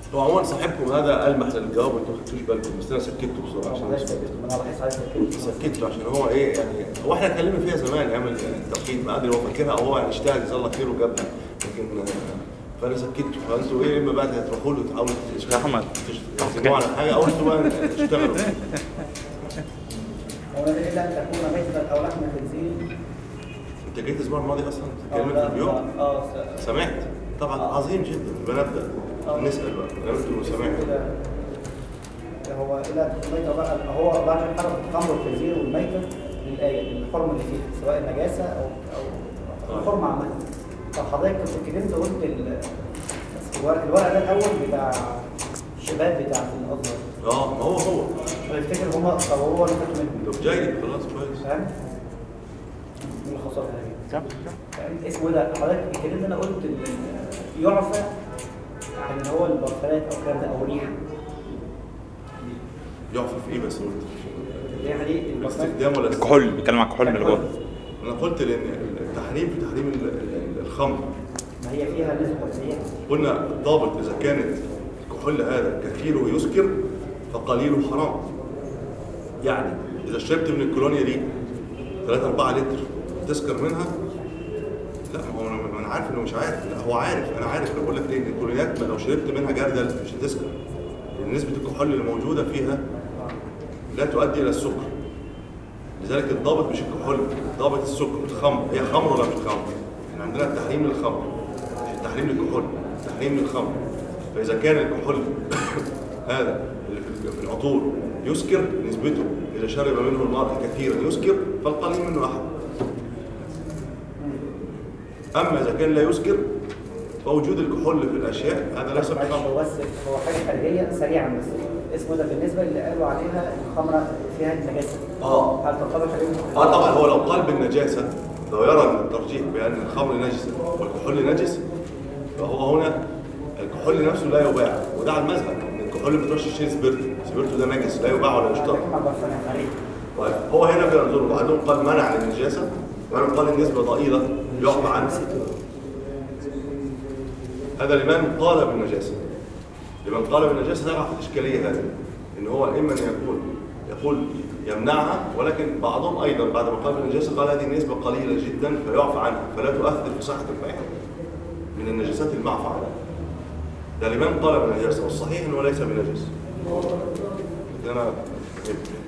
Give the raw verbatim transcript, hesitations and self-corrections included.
هو عموما صاحبكم هذا ألمح للجواب وانتوا ما خدتوش بالكم، بس انا سكته بسرعه عشان انا بحس عايز سكته سكته عشان هو ايه يعني، هو احنا اتكلمنا فيها زمان ايام التوحيد، ما ادري هو فاكرها او هو يعني اجتهد جزاه الله خير وجابها، لكن فانا سكته. فانتوا ايه اما بعد هتروحوا له تحاولوا تجتمعوا على حاجه او انتوا بقى تشتغلوا. هو الا ان تكون ميتة او لحم خنزير. انت جيت الاسبوع الماضي اصلا اتكلمت في اليوم؟ اه سمعت طبعا. آه. عظيم جدا. بنبدا نسال بقى لو سمعت. هو الى ميتة بقى، هو بعد حرف الخمر والخنزير والميتة للايه الحرمه اللي فيها سواء النجاسه او او الحرمه عامه. فحضرتك كنت كلمت قلت الورق ده الاول بتاع الشباب بتاع الازهر. اه ما هو هو بفتكر هم صوروه اللي فاتوا منه. طب جاي خلاص كويس. فاهم؟ من الخساره دي. فاهم اسمه ده حضرتك الكلام ده انا قلت يعفى عن هو البرفانات او الكلام ده او الريحه. يعفى في ايه بس قلت؟ الريحه دي الاستخدام ولا الكحول؟ بيتكلم عن الكحول اللي جوه. انا قلت لان التحريم في تحريم الخمر ما هي فيها نسبه هي قلنا الضابط اذا كانت الكحول هذا كثيره يسكر فقليله حرام. يعني اذا شربت من الكولونيا دي ثلاثة أربعة لتر تسكر منها، لا هو انا عارف انه مش عارف، لا هو عارف، انا عارف. انا بقول لك ليه؟ الكولونيات لو شربت منها جردل مش هتسكر، لان نسبه الكحول اللي موجوده فيها لا تؤدي الى السكر. لذلك الضابط مش الكحول، الضابط السكر. الخمر هي خمر ولا مش خمر؟ احنا عندنا التحريم للخمر مش التحريم للكحول، التحريم للخمر. فاذا كان الكحول هذا اللي في العطور يسكر نسبته، اذا شرب منه المرء كثيرا يسكر فالقليل منه احد. اما اذا كان لا يسكر فوجود الكحول في الاشياء هذا ليس بخمر. هو بس هو حاجه خارجيه سريعا بس اسمه ده بالنسبه اللي قالوا عليها الخمره فيها النجاسه. اه هل تنطبق عليهم؟ اه طبعا. هو لو قال بالنجاسه، لو يرى الترجيح بان الخمر نجسه والكحول نجس، فهو هنا الكحول نفسه لا يباع، وده على المذهب. الكحول اللي بترش تشتري سبيرتو، سبيرتو ده نجس لا يباع ولا يشترى. طيب هو هنا بينظروا، بعضهم قال منع للنجاسه وبعضهم قال النسبه ضئيله يعفى عنها. هذا لمن قال بالنجاسه. لمن قال بالنجاسه نعرف الاشكاليه هذه، ان هو اما ان يكون يقول يمنعها، ولكن بعضهم ايضا بعد ما قال بالنجاسه قال هذه النسبه قليله جدا فيعفى عنها فلا تؤثر في صحه البيع من النجاسات المعفى عنها. ده لمن قال بالنجاسه، والصحيح انه ليس بنجس. انا